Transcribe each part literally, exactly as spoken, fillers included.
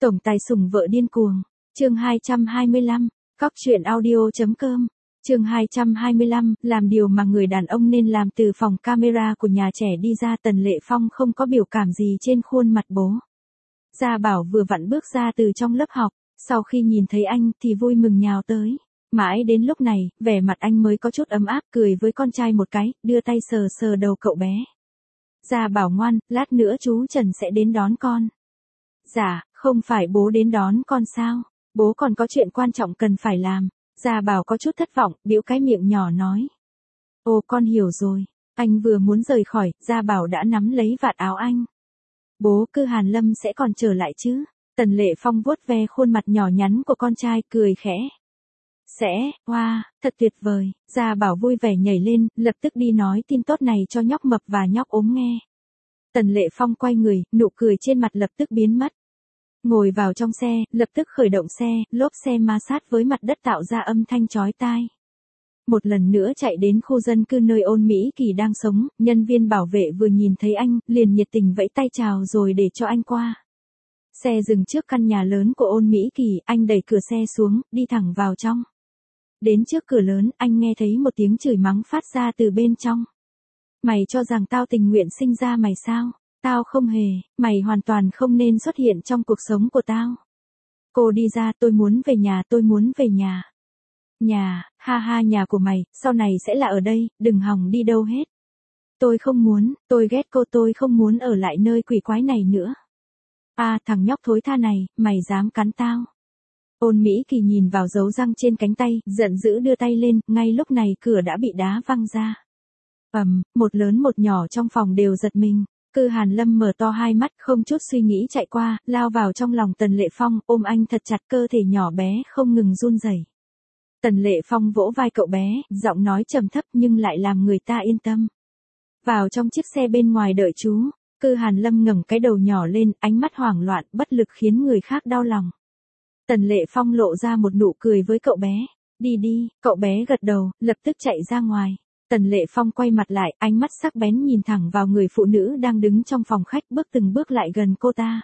Tổng tài sủng vợ điên cuồng. Chương hai trăm hai mươi lăm, cóc truyện audio chấm com. Chương hai trăm hai mươi lăm, làm điều mà người đàn ông nên làm. Từ phòng camera của nhà trẻ đi ra, Tần Lệ Phong không có biểu cảm gì trên khuôn mặt bố. Gia Bảo vừa vặn bước ra từ trong lớp học, sau khi nhìn thấy anh thì vui mừng nhào tới. Mãi đến lúc này, vẻ mặt anh mới có chút ấm áp, cười với con trai một cái, đưa tay sờ sờ đầu cậu bé. Gia Bảo ngoan, lát nữa chú Trần sẽ đến đón con. Dạ, không phải bố đến đón con sao? Bố còn có chuyện quan trọng cần phải làm. Gia Bảo có chút thất vọng, bĩu cái miệng nhỏ nói. Ồ, con hiểu rồi. Anh vừa muốn rời khỏi, Gia Bảo đã nắm lấy vạt áo anh. Bố, Cư Hàn Lâm sẽ còn trở lại chứ? Tần Lệ Phong vuốt ve khuôn mặt nhỏ nhắn của con trai, cười khẽ. Sẽ, hoa, wow, thật tuyệt vời. Gia Bảo vui vẻ nhảy lên, lập tức đi nói tin tốt này cho nhóc mập và nhóc ốm nghe. Tần Lệ Phong quay người, nụ cười trên mặt lập tức biến mất. Ngồi vào trong xe, lập tức khởi động xe, lốp xe ma sát với mặt đất tạo ra âm thanh chói tai. Một lần nữa chạy đến khu dân cư nơi Ôn Mỹ Kỳ đang sống, nhân viên bảo vệ vừa nhìn thấy anh, liền nhiệt tình vẫy tay chào rồi để cho anh qua. Xe dừng trước căn nhà lớn của Ôn Mỹ Kỳ, anh đẩy cửa xe xuống, đi thẳng vào trong. Đến trước cửa lớn, anh nghe thấy một tiếng chửi mắng phát ra từ bên trong. Mày cho rằng tao tình nguyện sinh ra mày sao? Tao không hề, mày hoàn toàn không nên xuất hiện trong cuộc sống của tao. Cô đi ra, tôi muốn về nhà, tôi muốn về nhà. Nhà, ha ha, nhà của mày, sau này sẽ là ở đây, đừng hòng đi đâu hết. Tôi không muốn, tôi ghét cô, tôi không muốn ở lại nơi quỷ quái này nữa. À, thằng nhóc thối tha này, mày dám cắn tao. Ôn Mỹ Kỳ nhìn vào dấu răng trên cánh tay, giận dữ đưa tay lên, ngay lúc này cửa đã bị đá văng ra. Ầm, một lớn một nhỏ trong phòng đều giật mình. Cư Hàn Lâm mở to hai mắt, không chút suy nghĩ chạy qua, lao vào trong lòng Tần Lệ Phong, ôm anh thật chặt, cơ thể nhỏ bé không ngừng run rẩy. Tần Lệ Phong vỗ vai cậu bé, giọng nói trầm thấp nhưng lại làm người ta yên tâm. Vào trong chiếc xe bên ngoài đợi chú. Cư Hàn Lâm ngẩng cái đầu nhỏ lên, ánh mắt hoảng loạn, bất lực khiến người khác đau lòng. Tần Lệ Phong lộ ra một nụ cười với cậu bé. Đi đi, cậu bé gật đầu, lập tức chạy ra ngoài. Tần Lệ Phong quay mặt lại, ánh mắt sắc bén nhìn thẳng vào người phụ nữ đang đứng trong phòng khách, bước từng bước lại gần cô ta.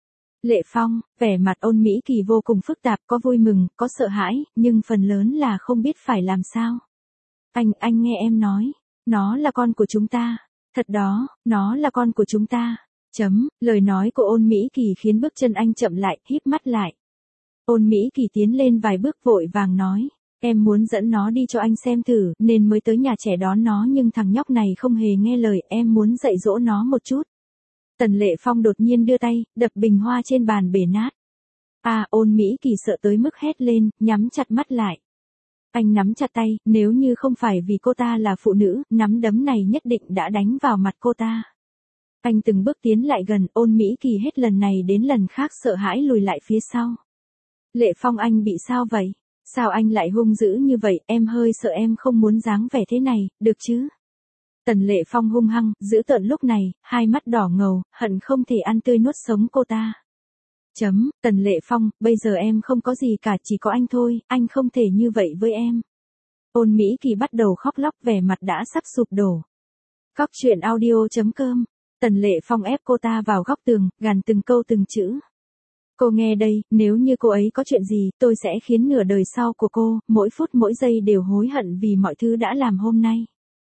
Lệ Phong, vẻ mặt Ôn Mỹ Kỳ vô cùng phức tạp, có vui mừng, có sợ hãi, nhưng phần lớn là không biết phải làm sao. Anh, anh nghe em nói, nó là con của chúng ta. Thật đó, nó là con của chúng ta. Chấm, lời nói của Ôn Mỹ Kỳ khiến bước chân anh chậm lại, híp mắt lại. Ôn Mỹ Kỳ tiến lên vài bước vội vàng nói. Em muốn dẫn nó đi cho anh xem thử, nên mới tới nhà trẻ đón nó, nhưng thằng nhóc này không hề nghe lời, em muốn dạy dỗ nó một chút. Tần Lệ Phong đột nhiên đưa tay, đập bình hoa trên bàn bể nát. À, Ôn Mỹ Kỳ sợ tới mức hét lên, nhắm chặt mắt lại. Anh nắm chặt tay, nếu như không phải vì cô ta là phụ nữ, nắm đấm này nhất định đã đánh vào mặt cô ta. Anh từng bước tiến lại gần, Ôn Mỹ Kỳ hết lần này đến lần khác sợ hãi lùi lại phía sau. Lệ Phong, anh bị sao vậy? Sao anh lại hung dữ như vậy, em hơi sợ, em không muốn dáng vẻ thế này, được chứ? Tần Lệ Phong hung hăng, dữ tợn lúc này, hai mắt đỏ ngầu, hận không thể ăn tươi nuốt sống cô ta. Chấm, Tần Lệ Phong, bây giờ em không có gì cả, chỉ có anh thôi, anh không thể như vậy với em. Ôn Mỹ Kỳ bắt đầu khóc lóc, vẻ mặt đã sắp sụp đổ. Cóc truyện audio chấm com. Tần Lệ Phong ép cô ta vào góc tường, gằn từng câu từng chữ. Cô nghe đây, nếu như cô ấy có chuyện gì, tôi sẽ khiến nửa đời sau của cô, mỗi phút mỗi giây đều hối hận vì mọi thứ đã làm hôm nay.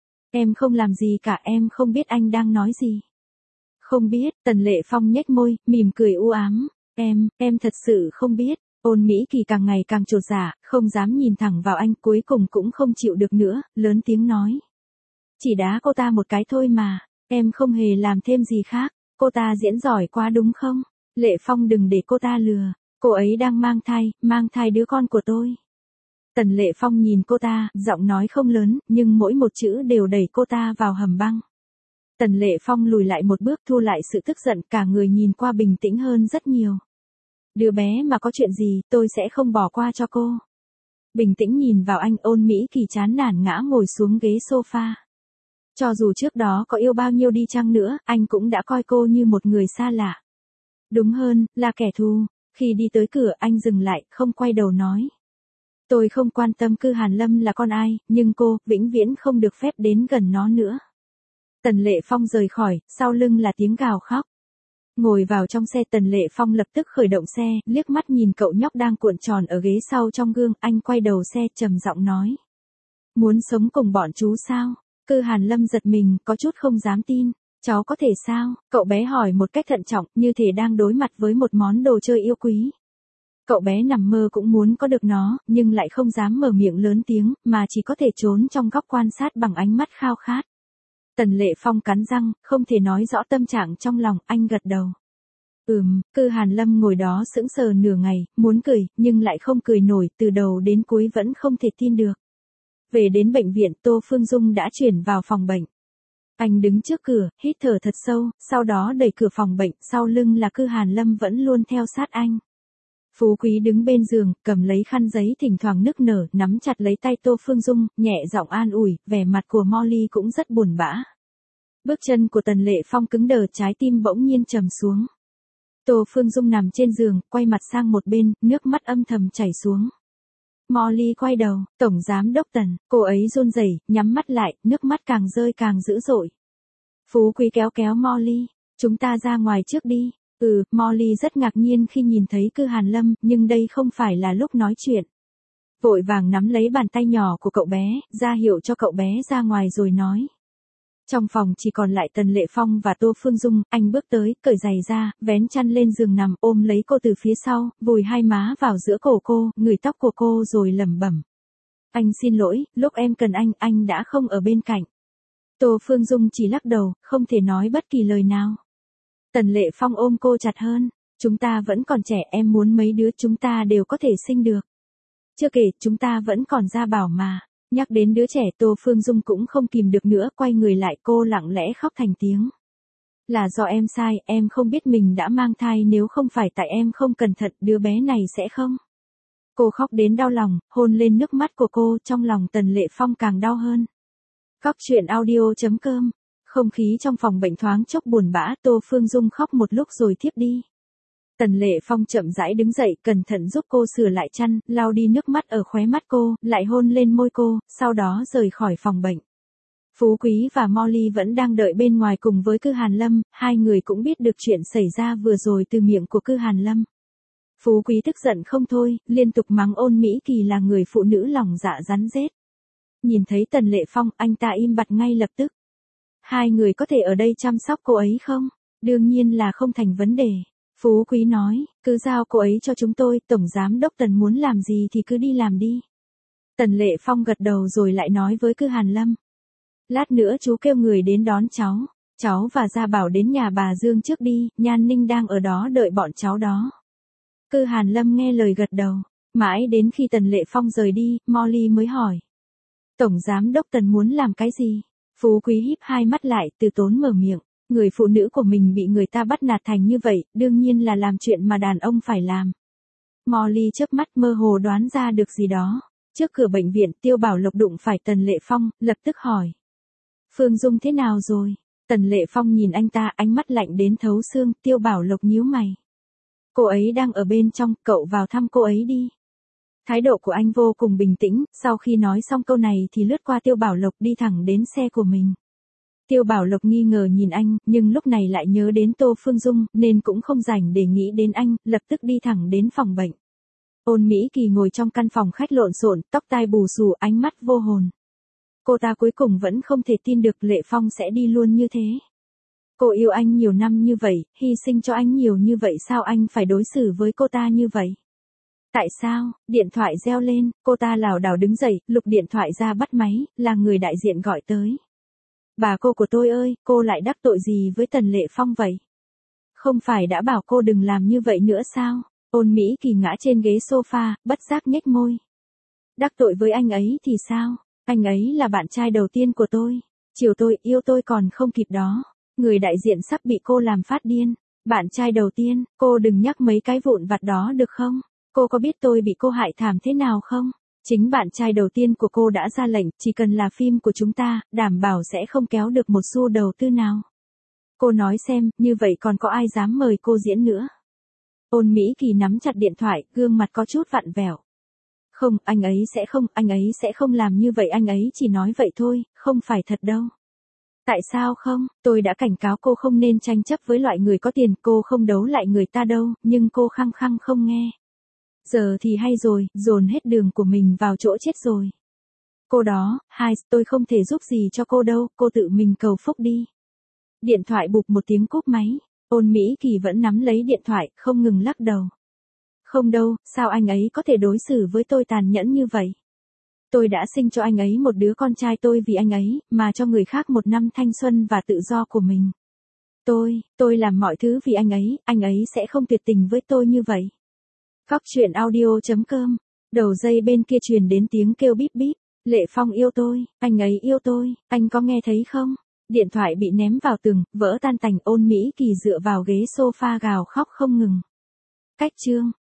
Em không làm gì cả, em không biết anh đang nói gì. Không biết, Tần Lệ Phong nhếch môi, mỉm cười u ám. Em, em thật sự không biết. Ôn Mỹ Kỳ càng ngày càng chột dạ, không dám nhìn thẳng vào anh, cuối cùng cũng không chịu được nữa, lớn tiếng nói. Chỉ đá cô ta một cái thôi mà, em không hề làm thêm gì khác, cô ta diễn giỏi quá đúng không? Lệ Phong, đừng để cô ta lừa, cô ấy đang mang thai, mang thai đứa con của tôi. Tần Lệ Phong nhìn cô ta, giọng nói không lớn, nhưng mỗi một chữ đều đẩy cô ta vào hầm băng. Tần Lệ Phong lùi lại một bước, thu lại sự tức giận, cả người nhìn qua bình tĩnh hơn rất nhiều. Đứa bé mà có chuyện gì, tôi sẽ không bỏ qua cho cô. Bình tĩnh nhìn vào anh, Ôn Mỹ Kỳ chán nản ngã ngồi xuống ghế sofa. Cho dù trước đó có yêu bao nhiêu đi chăng nữa, anh cũng đã coi cô như một người xa lạ. Đúng hơn, là kẻ thù. Khi đi tới cửa, anh dừng lại, không quay đầu nói. Tôi không quan tâm Cư Hàn Lâm là con ai, nhưng cô, vĩnh viễn không được phép đến gần nó nữa. Tần Lệ Phong rời khỏi, sau lưng là tiếng gào khóc. Ngồi vào trong xe Tần Lệ Phong lập tức khởi động xe, liếc mắt nhìn cậu nhóc đang cuộn tròn ở ghế sau trong gương, anh quay đầu xe trầm giọng nói. Muốn sống cùng bọn chú sao? Cư Hàn Lâm giật mình, có chút không dám tin. Cháu có thể sao? Cậu bé hỏi một cách thận trọng, như thể đang đối mặt với một món đồ chơi yêu quý. Cậu bé nằm mơ cũng muốn có được nó, nhưng lại không dám mở miệng lớn tiếng, mà chỉ có thể trốn trong góc quan sát bằng ánh mắt khao khát. Tần Lệ Phong cắn răng, không thể nói rõ tâm trạng trong lòng, anh gật đầu. Ừm, Cư Hàn Lâm ngồi đó sững sờ nửa ngày, muốn cười, nhưng lại không cười nổi, từ đầu đến cuối vẫn không thể tin được. Về đến bệnh viện, Tô Phương Dung đã chuyển vào phòng bệnh. Anh đứng trước cửa, hít thở thật sâu, sau đó đẩy cửa phòng bệnh, sau lưng là Cư Hàn Lâm vẫn luôn theo sát anh. Phú Quý đứng bên giường, cầm lấy khăn giấy thỉnh thoảng nức nở, nắm chặt lấy tay Tô Phương Dung, nhẹ giọng an ủi, vẻ mặt của Molly cũng rất buồn bã. Bước chân của Tần Lệ Phong cứng đờ, trái tim bỗng nhiên trầm xuống. Tô Phương Dung nằm trên giường, quay mặt sang một bên, nước mắt âm thầm chảy xuống. Molly quay đầu, Tổng Giám Đốc Tần, cô ấy run rẩy, nhắm mắt lại, nước mắt càng rơi càng dữ dội. Phú Quý kéo kéo Molly, chúng ta ra ngoài trước đi. Ừ, Molly rất ngạc nhiên khi nhìn thấy Cư Hàn Lâm, nhưng đây không phải là lúc nói chuyện. Vội vàng nắm lấy bàn tay nhỏ của cậu bé, ra hiệu cho cậu bé ra ngoài rồi nói. Trong phòng chỉ còn lại Tần Lệ Phong và Tô Phương Dung, anh bước tới, cởi giày ra, vén chăn lên giường nằm, ôm lấy cô từ phía sau, vùi hai má vào giữa cổ cô, ngửi tóc của cô rồi lẩm bẩm. Anh xin lỗi, lúc em cần anh, anh đã không ở bên cạnh. Tô Phương Dung chỉ lắc đầu, không thể nói bất kỳ lời nào. Tần Lệ Phong ôm cô chặt hơn, chúng ta vẫn còn trẻ, em muốn mấy đứa chúng ta đều có thể sinh được. Chưa kể, chúng ta vẫn còn Gia Bảo mà. Nhắc đến đứa trẻ, Tô Phương Dung cũng không kìm được nữa, quay người lại, cô lặng lẽ khóc thành tiếng. Là do em sai, em không biết mình đã mang thai, nếu không phải tại em không cẩn thận, đứa bé này sẽ không. Cô khóc đến đau lòng, hôn lên nước mắt của cô, trong lòng Tần Lệ Phong càng đau hơn. Cóc truyện audio chấm com. Không khí trong phòng bệnh thoáng chốc buồn bã, Tô Phương Dung khóc một lúc rồi thiếp đi. Tần Lệ Phong chậm rãi đứng dậy, cẩn thận giúp cô sửa lại chăn, lau đi nước mắt ở khóe mắt cô, lại hôn lên môi cô, sau đó rời khỏi phòng bệnh. Phú Quý và Molly vẫn đang đợi bên ngoài cùng với Cư Hàn Lâm, hai người cũng biết được chuyện xảy ra vừa rồi từ miệng của Cư Hàn Lâm. Phú Quý tức giận không thôi, liên tục mắng Ôn Mỹ Kỳ là người phụ nữ lòng dạ rắn rết. Nhìn thấy Tần Lệ Phong, anh ta im bặt ngay lập tức. Hai người có thể ở đây chăm sóc cô ấy không? Đương nhiên là không thành vấn đề. Phú Quý nói, cứ giao cô ấy cho chúng tôi, Tổng Giám Đốc Tần muốn làm gì thì cứ đi làm đi. Tần Lệ Phong gật đầu rồi lại nói với Cư Hàn Lâm. Lát nữa chú kêu người đến đón cháu, cháu và Gia Bảo đến nhà bà Dương trước đi, Nhan Ninh đang ở đó đợi bọn cháu đó. Cư Hàn Lâm nghe lời gật đầu, mãi đến khi Tần Lệ Phong rời đi, Molly mới hỏi. Tổng Giám Đốc Tần muốn làm cái gì? Phú Quý híp hai mắt lại, từ tốn mở miệng. Người phụ nữ của mình bị người ta bắt nạt thành như vậy, đương nhiên là làm chuyện mà đàn ông phải làm. Molly chớp mắt mơ hồ đoán ra được gì đó. Trước cửa bệnh viện, Tiêu Bảo Lộc đụng phải Tần Lệ Phong, lập tức hỏi. Phương Dung thế nào rồi? Tần Lệ Phong nhìn anh ta, ánh mắt lạnh đến thấu xương, Tiêu Bảo Lộc nhíu mày. Cô ấy đang ở bên trong, cậu vào thăm cô ấy đi. Thái độ của anh vô cùng bình tĩnh, sau khi nói xong câu này thì lướt qua Tiêu Bảo Lộc đi thẳng đến xe của mình. Tiêu Bảo Lộc nghi ngờ nhìn anh, nhưng lúc này lại nhớ đến Tô Phương Dung, nên cũng không rảnh để nghĩ đến anh, lập tức đi thẳng đến phòng bệnh. Ôn Mỹ Kỳ ngồi trong căn phòng khách lộn xộn, tóc tai bù xù, ánh mắt vô hồn. Cô ta cuối cùng vẫn không thể tin được Lệ Phong sẽ đi luôn như thế. Cô yêu anh nhiều năm như vậy, hy sinh cho anh nhiều như vậy, sao anh phải đối xử với cô ta như vậy? Tại sao? Điện thoại reo lên, cô ta lảo đảo đứng dậy, lục điện thoại ra bắt máy, là người đại diện gọi tới. Bà cô của tôi ơi, cô lại đắc tội gì với Tần Lệ Phong vậy? Không phải đã bảo cô đừng làm như vậy nữa sao? Ôn Mỹ Kỳ ngã trên ghế sofa, bất giác nhếch môi. Đắc tội với anh ấy thì sao? Anh ấy là bạn trai đầu tiên của tôi. Chiều tôi, yêu tôi còn không kịp đó. Người đại diện sắp bị cô làm phát điên. Bạn trai đầu tiên, cô đừng nhắc mấy cái vụn vặt đó được không? Cô có biết tôi bị cô hại thảm thế nào không? Chính bạn trai đầu tiên của cô đã ra lệnh, chỉ cần là phim của chúng ta, đảm bảo sẽ không kéo được một xu đầu tư nào. Cô nói xem, như vậy còn có ai dám mời cô diễn nữa? Ôn Mỹ Kỳ nắm chặt điện thoại, gương mặt có chút vặn vẹo. Không, anh ấy sẽ không, anh ấy sẽ không làm như vậy, anh ấy chỉ nói vậy thôi, không phải thật đâu. Tại sao không, tôi đã cảnh cáo cô không nên tranh chấp với loại người có tiền, cô không đấu lại người ta đâu, nhưng cô khăng khăng không nghe. Giờ thì hay rồi, dồn hết đường của mình vào chỗ chết rồi. Cô đó, hai, tôi không thể giúp gì cho cô đâu, cô tự mình cầu phúc đi. Điện thoại bụp một tiếng cúp máy, Ôn Mỹ Kỳ vẫn nắm lấy điện thoại, không ngừng lắc đầu. Không đâu, sao anh ấy có thể đối xử với tôi tàn nhẫn như vậy? Tôi đã sinh cho anh ấy một đứa con trai tôi vì anh ấy, mà cho người khác một năm thanh xuân và tự do của mình. Tôi, tôi làm mọi thứ vì anh ấy, anh ấy sẽ không tuyệt tình với tôi như vậy. Cóc truyện audio chấm com, đầu dây bên kia truyền đến tiếng kêu bíp bíp. Lệ Phong yêu tôi, anh ấy yêu tôi, anh có nghe thấy không? Điện thoại bị ném vào tường, vỡ tan tành. Ôn Mỹ Kỳ dựa vào ghế sofa gào khóc không ngừng. Cách chương